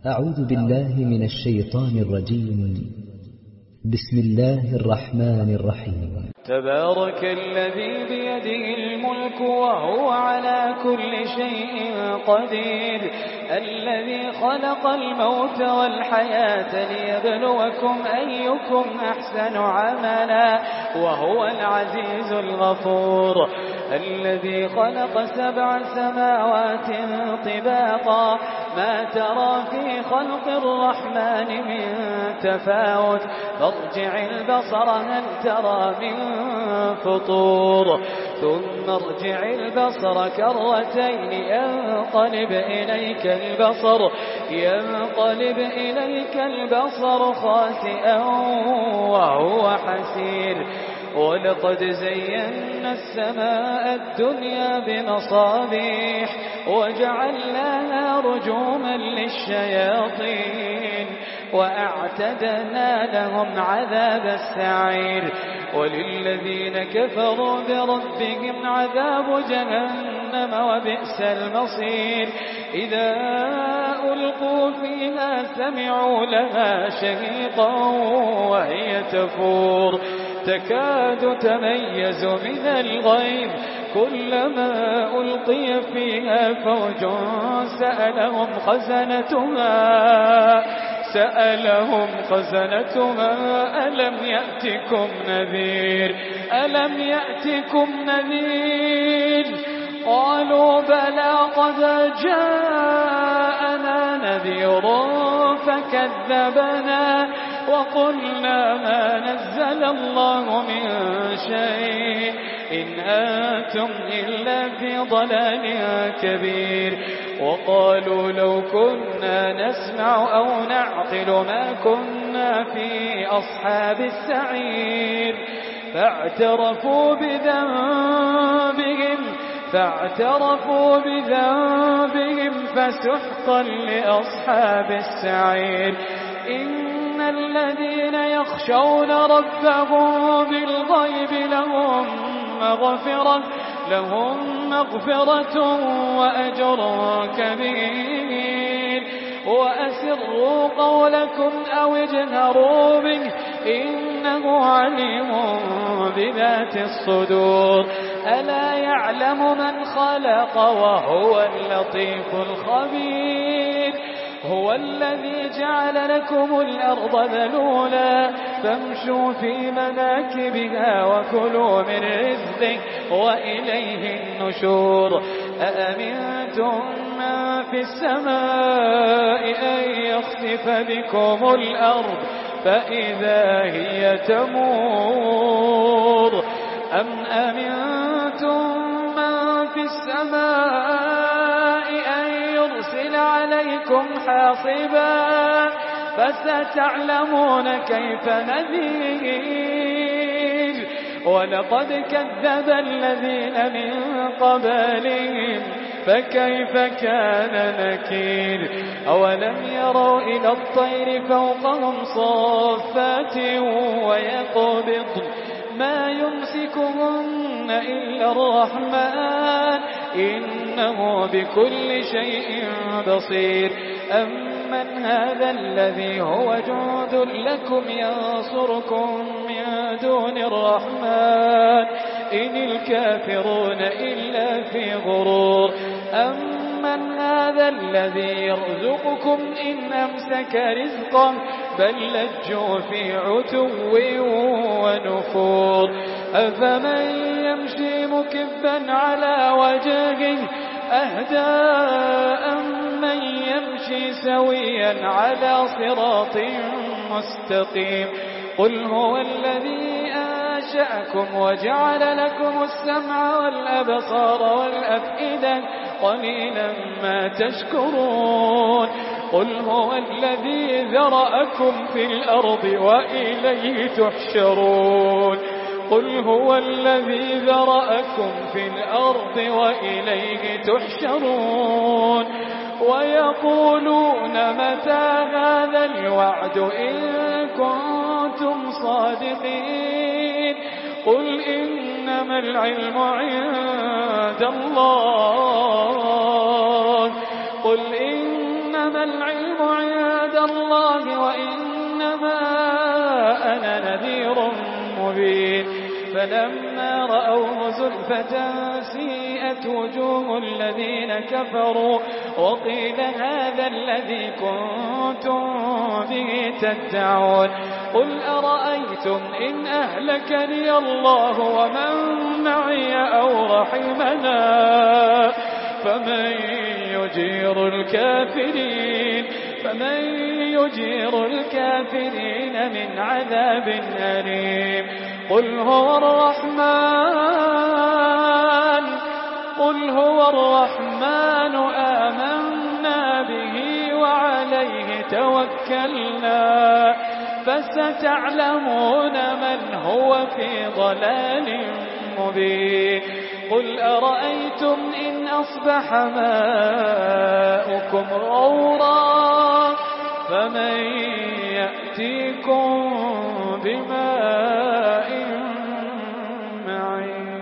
أعوذ بالله من الشيطان الرجيم. بسم الله الرحمن الرحيم. تبارك الذي بيده الملك وهو على كل شيء قدير، الذي خلق الموت والحياة ليبلوكم أيكم أحسن عملا وهو العزيز الغفور، الذي خلق 7 سماوات طباقا ما ترى في خلق الرحمن من تفاوت، فارجع البصر هل ترى من فطور، ثم ارجع البصر كرتين ينقلب إليك البصر خاسئا وهو حسير. ولقد زينا السماء الدنيا بمصابيح وجعلناها رجوما للشياطين وأعتدنا لهم عذاب السعير. وللذين كفروا بربهم عذاب جهنم وبئس المصير. إذا ألقوا فيها سمعوا لها شهيقا وهي تفور تكاد تميز من الغيظ، كلما ألقي فيها فوج سألهم خزنتها ألم يأتكم نذير قالوا بلى قد جاءنا نذير فكذبنا وقلنا ما نزل الله من شيء إن أنتم إلا في ضلال كبير. وقالوا لو كنا نسمع أو نعقل ما كنا في أصحاب السعير، فاعترفوا بذنبهم فسحقا لأصحاب السعير. إن الذين يخشون ربهم بالغيب لهم مغفرة وأجر كبير. وأسروا قولكم أو اجهروا به إنه عليم بذات الصدور. ألا يعلم من خلق وهو اللطيف الخبير. هو الذي جعل لكم الأرض ذلولا فامشوا في مناكبها وكلوا من رزقه وإليه النشور. أأمنتم من في السماء أن يخسف بكم الأرض فإذا هي تمور، أم أمنتم من في السماء أن يرسل عليكم حاصبا فستعلمون كيف نذير. ولقد كذب الذين من قبلهم فكيف كان نكير. أولم يروا إلى الطير فوقهم صافات ويقبضن ما يمسكهن إلا الرحمن إنه بكل شيء بصير. أمن هذا الذي هو جند لكم ينصركم من دون الرحمن إن الكافرون إلا في غرور. أمن هذا الذي يرزقكم إن أمسك رزقه بل لجوا في عتو ونفور. أفمن يمشي مكبا على وجهه أهدى أمن يمشي سويا على صراط مستقيم. قل هو الذي أنشأكم وجعل لكم السمع والأبصار والأفئدة قليلا ما تشكرون. قل هو الذي ذرأكم في الأرض وإليه تحشرون. قل هو الذي ذرأكم في الأرض وإليه تحشرون. ويقولون متى هذا الوعد إن كنتم صادقين. قل إنما العلم عند الله. قل إنما العلم عند عباد الله وإنما أنا نذير مبين فلما رأوه زلفة سيئت وجوه الذين كفروا وقيل هذا الذي كنتم به تدعون قل أرأيتم إن أهلكني الله ومن معي أو رحمنا فمن يجير الكافرين من عذاب أليم قل هو الرحمن آمنا به وعليه توكلنا فستعلمون من هو في ضلال مبين قل أرأيتم إن أصبح ماؤكم غورا فمن يأتيكم بماء معين